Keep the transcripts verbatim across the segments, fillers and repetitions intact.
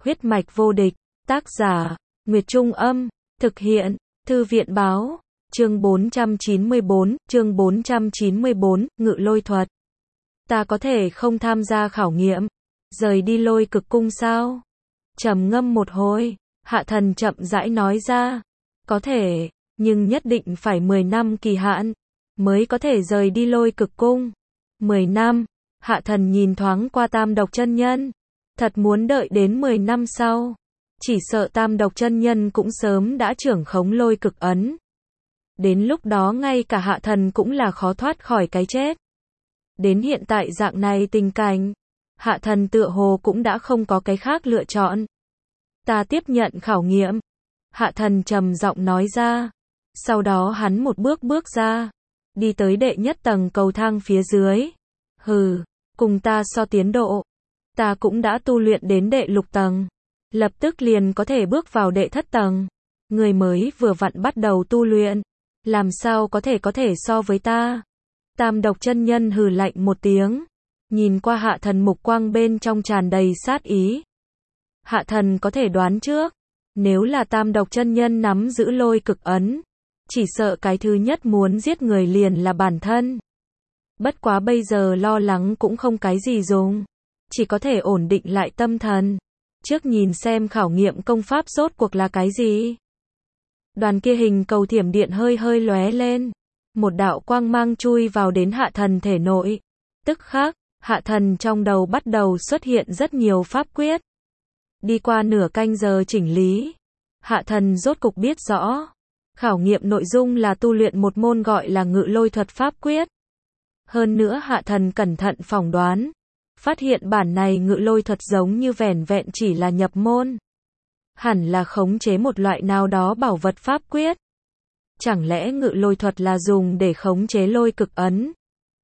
Huyết mạch vô địch, tác giả, Nguyệt Trung Âm, thực hiện, Thư viện Báo, chương bốn trăm chín mươi bốn, chương bốn trăm chín mươi bốn, ngự lôi thuật. Ta có thể không tham gia khảo nghiệm, rời đi lôi cực cung sao? Trầm ngâm một hồi, Hạ Thần chậm rãi nói ra, có thể, nhưng nhất định phải mười năm kỳ hạn, mới có thể rời đi lôi cực cung. mười năm, Hạ Thần nhìn thoáng qua Tam Độc chân nhân, thật muốn đợi đến mười năm sau, chỉ sợ Tam Độc chân nhân cũng sớm đã trưởng khống lôi cực ấn. Đến lúc đó ngay cả Hạ Thần cũng là khó thoát khỏi cái chết. Đến hiện tại dạng này tình cảnh, Hạ Thần tựa hồ cũng đã không có cái khác lựa chọn. Ta tiếp nhận khảo nghiệm, Hạ Thần trầm giọng nói ra. Sau đó hắn một bước bước ra, đi tới đệ nhất tầng cầu thang phía dưới. Hừ, cùng ta so tiến độ, ta cũng đã tu luyện đến đệ lục tầng, lập tức liền có thể bước vào đệ thất tầng. Người mới vừa vặn bắt đầu tu luyện, làm sao có thể có thể so với ta? Tam Độc chân nhân hừ lạnh một tiếng, nhìn qua Hạ Thần, mục quang bên trong tràn đầy sát ý. Hạ Thần có thể đoán trước, nếu là Tam Độc chân nhân nắm giữ lôi cực ấn, chỉ sợ cái thứ nhất muốn giết người liền là bản thân. Bất quá bây giờ lo lắng cũng không cái gì dùng, chỉ có thể ổn định lại tâm thần, trước nhìn xem khảo nghiệm công pháp rốt cuộc là cái gì. Đoàn kia hình cầu thiểm điện hơi hơi lóe lên, một đạo quang mang chui vào đến Hạ Thần thể nội. Tức khắc, Hạ Thần trong đầu bắt đầu xuất hiện rất nhiều pháp quyết. Đi qua nửa canh giờ chỉnh lý, Hạ Thần rốt cục biết rõ, khảo nghiệm nội dung là tu luyện một môn gọi là ngự lôi thuật pháp quyết. Hơn nữa Hạ Thần cẩn thận phỏng đoán, phát hiện bản này ngự lôi thuật giống như vẻn vẹn chỉ là nhập môn. Hẳn là khống chế một loại nào đó bảo vật pháp quyết. Chẳng lẽ ngự lôi thuật là dùng để khống chế lôi cực ấn?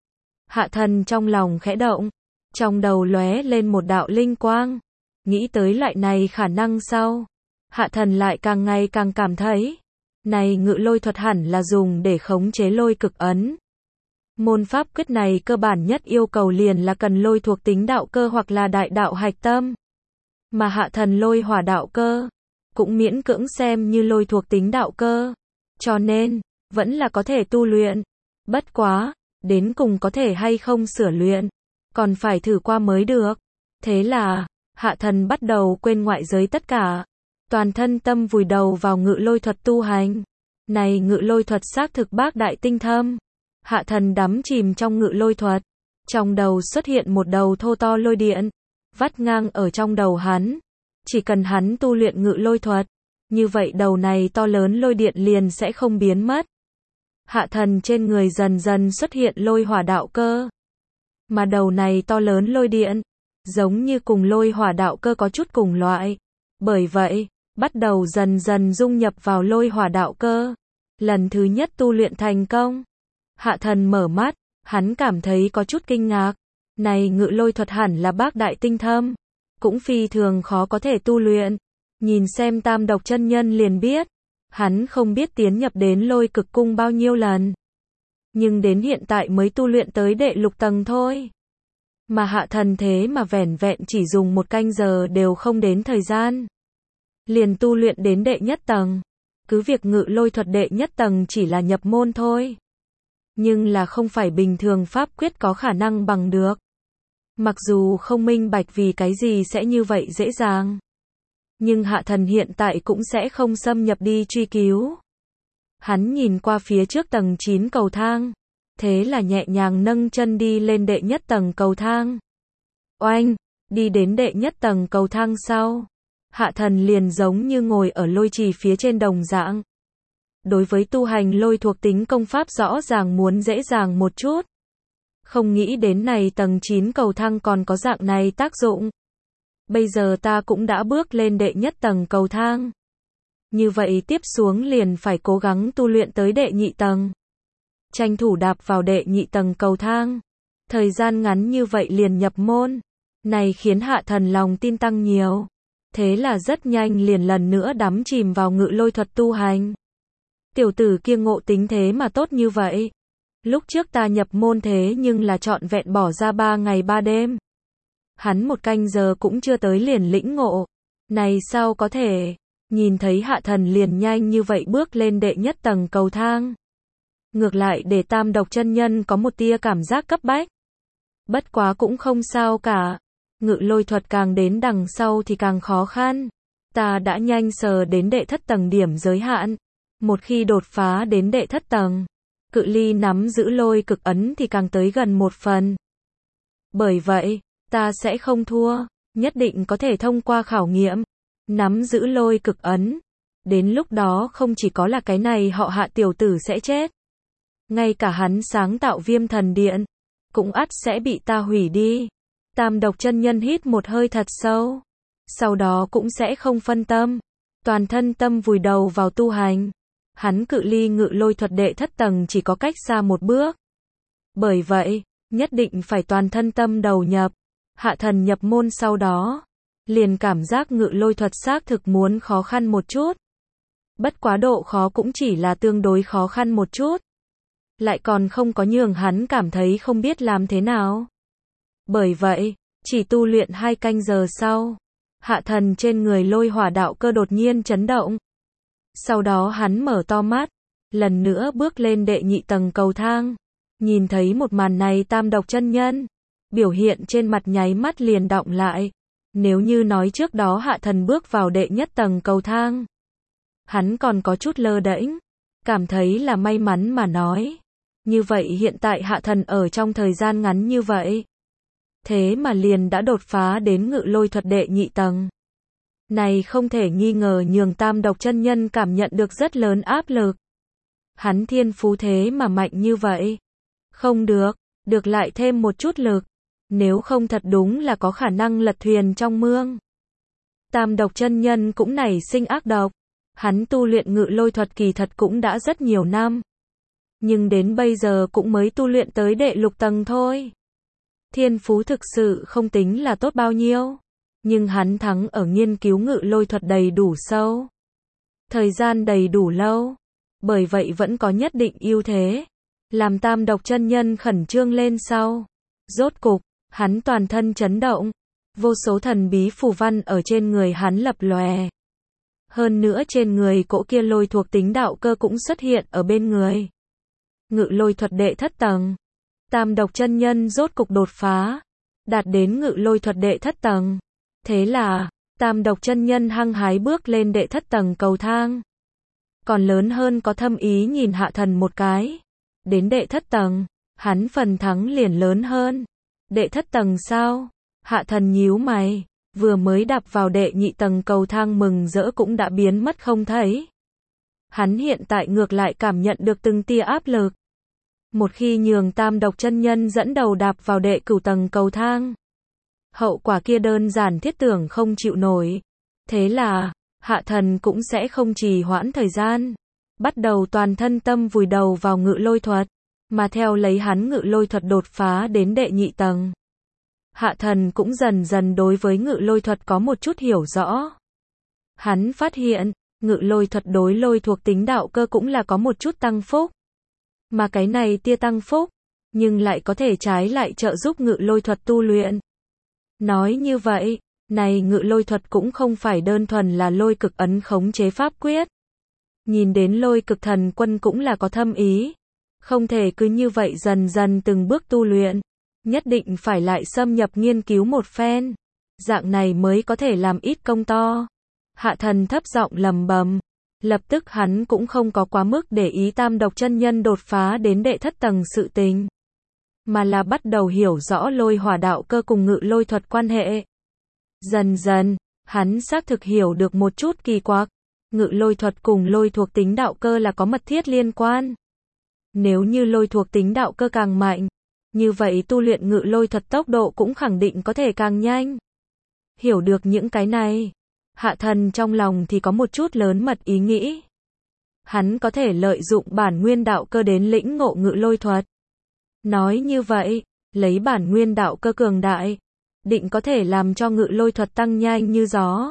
Hạ Thần trong lòng khẽ động, trong đầu lóe lên một đạo linh quang. Nghĩ tới loại này khả năng sau, Hạ Thần lại càng ngày càng cảm thấy, này ngự lôi thuật hẳn là dùng để khống chế lôi cực ấn. Môn pháp quyết này cơ bản nhất yêu cầu liền là cần lôi thuộc tính đạo cơ hoặc là đại đạo hạch tâm. Mà Hạ Thần lôi hỏa đạo cơ, cũng miễn cưỡng xem như lôi thuộc tính đạo cơ. Cho nên, vẫn là có thể tu luyện. Bất quá, đến cùng có thể hay không sửa luyện, còn phải thử qua mới được. Thế là, Hạ Thần bắt đầu quên ngoại giới tất cả. Toàn thân tâm vùi đầu vào ngự lôi thuật tu hành. Này ngự lôi thuật xác thực bác đại tinh thâm. Hạ Thần đắm chìm trong ngự lôi thuật. Trong đầu xuất hiện một đầu thô to lôi điện, vắt ngang ở trong đầu hắn. Chỉ cần hắn tu luyện ngự lôi thuật, như vậy đầu này to lớn lôi điện liền sẽ không biến mất. Hạ Thần trên người dần dần xuất hiện lôi hỏa đạo cơ. Mà đầu này to lớn lôi điện, giống như cùng lôi hỏa đạo cơ có chút cùng loại. Bởi vậy, bắt đầu dần dần dung nhập vào lôi hỏa đạo cơ. Lần thứ nhất tu luyện thành công. Hạ Thần mở mắt, hắn cảm thấy có chút kinh ngạc. Này ngự lôi thuật hẳn là bác đại tinh thâm, cũng phi thường khó có thể tu luyện. Nhìn xem Tam Độc chân nhân liền biết, hắn không biết tiến nhập đến lôi cực cung bao nhiêu lần. Nhưng đến hiện tại mới tu luyện tới đệ lục tầng thôi. Mà Hạ Thần thế mà vẻn vẹn chỉ dùng một canh giờ đều không đến thời gian, liền tu luyện đến đệ nhất tầng. Cứ việc ngự lôi thuật đệ nhất tầng chỉ là nhập môn thôi, nhưng là không phải bình thường pháp quyết có khả năng bằng được. Mặc dù không minh bạch vì cái gì sẽ như vậy dễ dàng, nhưng Hạ Thần hiện tại cũng sẽ không xâm nhập đi truy cứu. Hắn nhìn qua phía trước tầng chín cầu thang, thế là nhẹ nhàng nâng chân đi lên đệ nhất tầng cầu thang. Oanh, đi đến đệ nhất tầng cầu thang sau, Hạ Thần liền giống như ngồi ở lôi trì phía trên đồng dạng. Đối với tu hành lôi thuộc tính công pháp rõ ràng muốn dễ dàng một chút. Không nghĩ đến này tầng chín cầu thang còn có dạng này tác dụng. Bây giờ ta cũng đã bước lên đệ nhất tầng cầu thang. Như vậy tiếp xuống liền phải cố gắng tu luyện tới đệ nhị tầng. Tranh thủ đạp vào đệ nhị tầng cầu thang. Thời gian ngắn như vậy liền nhập môn. Này khiến Hạ Thần lòng tin tăng nhiều. Thế là rất nhanh liền lần nữa đắm chìm vào ngự lôi thuật tu hành. Tiểu tử kia ngộ tính thế mà tốt như vậy. Lúc trước ta nhập môn thế nhưng là trọn vẹn bỏ ra ba ngày ba đêm. Hắn một canh giờ cũng chưa tới liền lĩnh ngộ. Này sao có thể? Nhìn thấy Hạ Thần liền nhanh như vậy bước lên đệ nhất tầng cầu thang. Ngược lại để Tam Độc chân nhân có một tia cảm giác cấp bách. Bất quá cũng không sao cả. Ngự lôi thuật càng đến đằng sau thì càng khó khăn. Ta đã nhanh sờ đến đệ thất tầng điểm giới hạn. Một khi đột phá đến đệ thất tầng, cự ly nắm giữ lôi cực ấn thì càng tới gần một phần. Bởi vậy, ta sẽ không thua, nhất định có thể thông qua khảo nghiệm, nắm giữ lôi cực ấn. Đến lúc đó không chỉ có là cái này họ Hạ tiểu tử sẽ chết. Ngay cả hắn sáng tạo Viêm Thần Điện, cũng ắt sẽ bị ta hủy đi. Tam Độc chân nhân hít một hơi thật sâu. Sau đó cũng sẽ không phân tâm. Toàn thân tâm vùi đầu vào tu hành. Hắn cự ly ngự lôi thuật đệ thất tầng chỉ có cách xa một bước. Bởi vậy, nhất định phải toàn thân tâm đầu nhập. Hạ Thần nhập môn sau đó, liền cảm giác ngự lôi thuật xác thực muốn khó khăn một chút. Bất quá độ khó cũng chỉ là tương đối khó khăn một chút. Lại còn không có nhường hắn cảm thấy không biết làm thế nào. Bởi vậy, chỉ tu luyện hai canh giờ sau, Hạ Thần trên người lôi hỏa đạo cơ đột nhiên chấn động. Sau đó hắn mở to mắt, lần nữa bước lên đệ nhị tầng cầu thang. Nhìn thấy một màn này Tam Độc chân nhân, biểu hiện trên mặt nháy mắt liền đọng lại. Nếu như nói trước đó Hạ Thần bước vào đệ nhất tầng cầu thang, hắn còn có chút lơ đễnh, cảm thấy là may mắn mà nói. Như vậy hiện tại Hạ Thần ở trong thời gian ngắn như vậy, thế mà liền đã đột phá đến ngự lôi thuật đệ nhị tầng. Này không thể nghi ngờ nhường Tam Độc chân nhân cảm nhận được rất lớn áp lực. Hắn thiên phú thế mà mạnh như vậy. Không được, được lại thêm một chút lực. Nếu không thật đúng là có khả năng lật thuyền trong mương. Tam Độc chân nhân cũng nảy sinh ác độc. Hắn tu luyện ngự lôi thuật kỳ thật cũng đã rất nhiều năm. Nhưng đến bây giờ cũng mới tu luyện tới đệ lục tầng thôi. Thiên phú thực sự không tính là tốt bao nhiêu. Nhưng hắn thắng ở nghiên cứu ngự lôi thuật đầy đủ sâu. Thời gian đầy đủ lâu. Bởi vậy vẫn có nhất định ưu thế. Làm Tam Độc chân nhân khẩn trương lên sau. Rốt cục, hắn toàn thân chấn động. Vô số thần bí phù văn ở trên người hắn lập lòe. Hơn nữa trên người cỗ kia lôi thuộc tính đạo cơ cũng xuất hiện ở bên người. Ngự lôi thuật đệ thất tầng. Tam Độc chân nhân rốt cục đột phá. Đạt đến ngự lôi thuật đệ thất tầng. Thế là, Tam Độc chân nhân hăng hái bước lên đệ thất tầng cầu thang. Còn lớn hơn có thâm ý nhìn Hạ Thần một cái. Đến đệ thất tầng, hắn phần thắng liền lớn hơn. Đệ thất tầng sao? Hạ Thần nhíu mày, vừa mới đạp vào đệ nhị tầng cầu thang mừng rỡ cũng đã biến mất không thấy. Hắn hiện tại ngược lại cảm nhận được từng tia áp lực. Một khi nhường Tam Độc chân nhân dẫn đầu đạp vào đệ cửu tầng cầu thang, hậu quả kia đơn giản thiết tưởng không chịu nổi. Thế là, Hạ Thần cũng sẽ không trì hoãn thời gian. Bắt đầu toàn thân tâm vùi đầu vào ngự lôi thuật. Mà theo lấy hắn ngự lôi thuật đột phá đến đệ nhị tầng. Hạ Thần cũng dần dần đối với ngự lôi thuật có một chút hiểu rõ. Hắn phát hiện, ngự lôi thuật đối lôi thuộc tính đạo cơ cũng là có một chút tăng phúc. Mà cái này tia tăng phúc, nhưng lại có thể trái lại trợ giúp ngự lôi thuật tu luyện. Nói như vậy, này ngự lôi thuật cũng không phải đơn thuần là lôi cực ấn khống chế pháp quyết. Nhìn đến lôi cực thần quân cũng là có thâm ý. Không thể cứ như vậy dần dần từng bước tu luyện. Nhất định phải lại xâm nhập nghiên cứu một phen. Dạng này mới có thể làm ít công to. Hạ Thần thấp giọng lầm bầm. Lập tức hắn cũng không có quá mức để ý Tam Độc chân nhân đột phá đến đệ thất tầng sự tình. Mà là bắt đầu hiểu rõ lôi hỏa đạo cơ cùng ngự lôi thuật quan hệ. Dần dần, hắn xác thực hiểu được một chút kỳ quặc. Ngự lôi thuật cùng lôi thuộc tính đạo cơ là có mật thiết liên quan. Nếu như lôi thuộc tính đạo cơ càng mạnh, như vậy tu luyện ngự lôi thuật tốc độ cũng khẳng định có thể càng nhanh. Hiểu được những cái này, Hạ Thần trong lòng thì có một chút lớn mật ý nghĩ. Hắn có thể lợi dụng bản nguyên đạo cơ đến lĩnh ngộ ngự lôi thuật. Nói như vậy, lấy bản nguyên đạo cơ cường đại, định có thể làm cho ngự lôi thuật tăng nhanh như gió.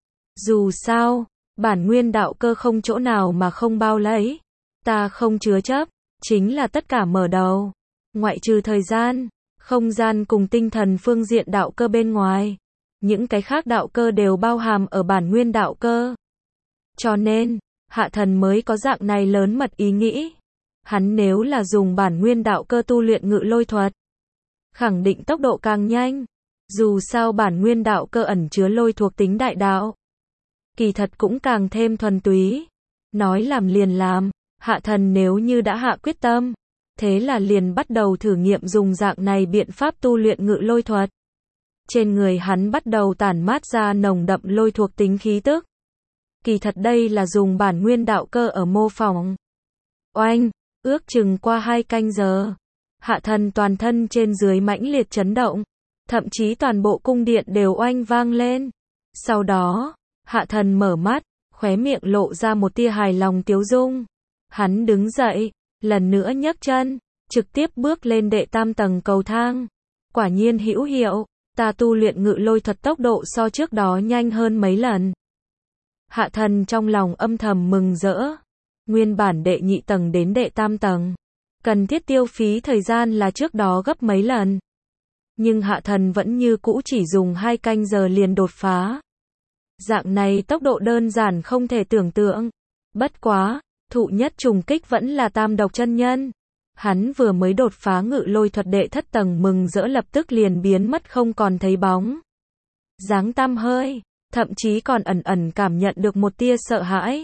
Dù sao, bản nguyên đạo cơ không chỗ nào mà không bao lấy. Ta không chứa chấp, chính là tất cả mở đầu. Ngoại trừ thời gian, không gian cùng tinh thần phương diện đạo cơ bên ngoài. những cái khác đạo cơ đều bao hàm ở bản nguyên đạo cơ. Cho nên, Hạ Thần mới có dạng này lớn mật ý nghĩ. Hắn nếu là dùng bản nguyên đạo cơ tu luyện ngự lôi thuật, khẳng định tốc độ càng nhanh. Dù sao bản nguyên đạo cơ ẩn chứa lôi thuộc tính đại đạo, kỳ thật cũng càng thêm thuần túy. Nói làm liền làm, Hạ Thần nếu như đã hạ quyết tâm, thế là liền bắt đầu thử nghiệm dùng dạng này biện pháp tu luyện ngự lôi thuật. Trên người hắn bắt đầu tản mát ra nồng đậm lôi thuộc tính khí tức. Kỳ thật đây là dùng bản nguyên đạo cơ ở mô phỏng. Oanh, ước chừng qua hai canh giờ, Hạ Thần toàn thân trên dưới mãnh liệt chấn động, thậm chí toàn bộ cung điện đều oanh vang lên. Sau đó, Hạ Thần mở mắt, khóe miệng lộ ra một tia hài lòng tiếu dung. Hắn đứng dậy, lần nữa nhấc chân, trực tiếp bước lên đệ tam tầng cầu thang. Quả nhiên hữu hiệu, ta tu luyện ngự lôi thuật tốc độ so trước đó nhanh hơn mấy lần. Hạ Thần trong lòng âm thầm mừng rỡ. Nguyên bản đệ nhị tầng đến đệ tam tầng, cần thiết tiêu phí thời gian là trước đó gấp mấy lần. Nhưng Hạ Thần vẫn như cũ chỉ dùng hai canh giờ liền đột phá. Dạng này tốc độ đơn giản không thể tưởng tượng. Bất quá, thụ nhất trùng kích vẫn là Tam Độc chân nhân. Hắn vừa mới đột phá ngự lôi thuật đệ thất tầng mừng rỡ lập tức liền biến mất không còn thấy bóng dáng tăm hơi, thậm chí còn ẩn ẩn cảm nhận được một tia sợ hãi.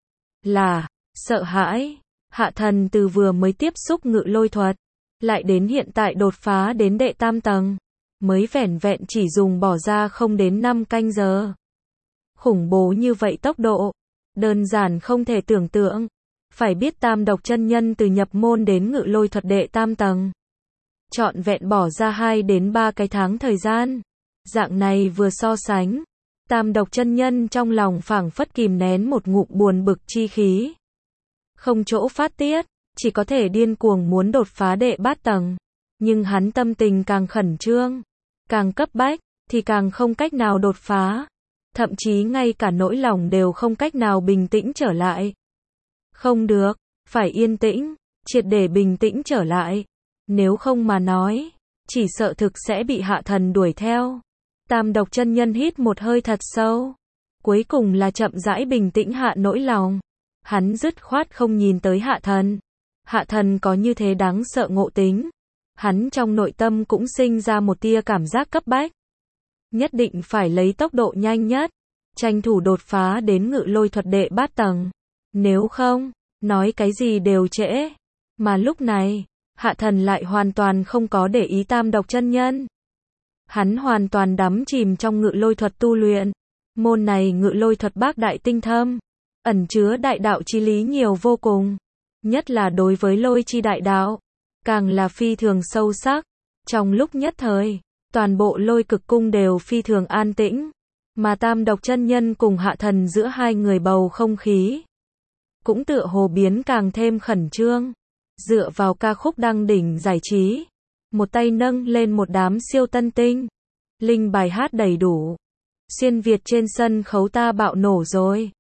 Là, sợ hãi. Hạ Thần từ vừa mới tiếp xúc ngự lôi thuật, lại đến hiện tại đột phá đến đệ tam tầng, mới vẻn vẹn chỉ dùng bỏ ra không đến năm canh giờ. Khủng bố như vậy tốc độ, đơn giản không thể tưởng tượng. Phải biết Tam Độc chân nhân từ nhập môn đến ngự lôi thuật đệ tam tầng, trọn vẹn bỏ ra hai đến ba cái tháng thời gian. Dạng này vừa so sánh, Tam Độc chân nhân trong lòng phảng phất kìm nén một ngụm buồn bực chi khí, không chỗ phát tiết, chỉ có thể điên cuồng muốn đột phá đệ bát tầng. Nhưng hắn tâm tình càng khẩn trương, càng cấp bách, thì càng không cách nào đột phá. Thậm chí ngay cả nỗi lòng đều không cách nào bình tĩnh trở lại. Không được, phải yên tĩnh, triệt để bình tĩnh trở lại. Nếu không mà nói, chỉ sợ thực sẽ bị Hạ Thần đuổi theo. Tam Độc chân nhân hít một hơi thật sâu, cuối cùng là chậm rãi bình tĩnh hạ nỗi lòng. Hắn dứt khoát không nhìn tới Hạ Thần. Hạ Thần có như thế đáng sợ ngộ tính, hắn trong nội tâm cũng sinh ra một tia cảm giác cấp bách. Nhất định phải lấy tốc độ nhanh nhất, tranh thủ đột phá đến ngự lôi thuật đệ bát tầng. Nếu không, nói cái gì đều trễ. Mà lúc này, Hạ Thần lại hoàn toàn không có để ý Tam Độc chân nhân. Hắn hoàn toàn đắm chìm trong ngự lôi thuật tu luyện. Môn này ngự lôi thuật bác đại tinh thâm, ẩn chứa đại đạo chi lý nhiều vô cùng. Nhất là đối với lôi chi đại đạo, càng là phi thường sâu sắc. Trong lúc nhất thời, toàn bộ lôi cực cung đều phi thường an tĩnh. Mà Tam Độc chân nhân cùng Hạ Thần giữa hai người bầu không khí cũng tựa hồ biến càng thêm khẩn trương. Dựa vào ca khúc đăng đỉnh giải trí, một tay nâng lên một đám siêu tân tinh, linh bài hát đầy đủ. Xuyên Việt trên sân khấu ta bạo nổ rồi.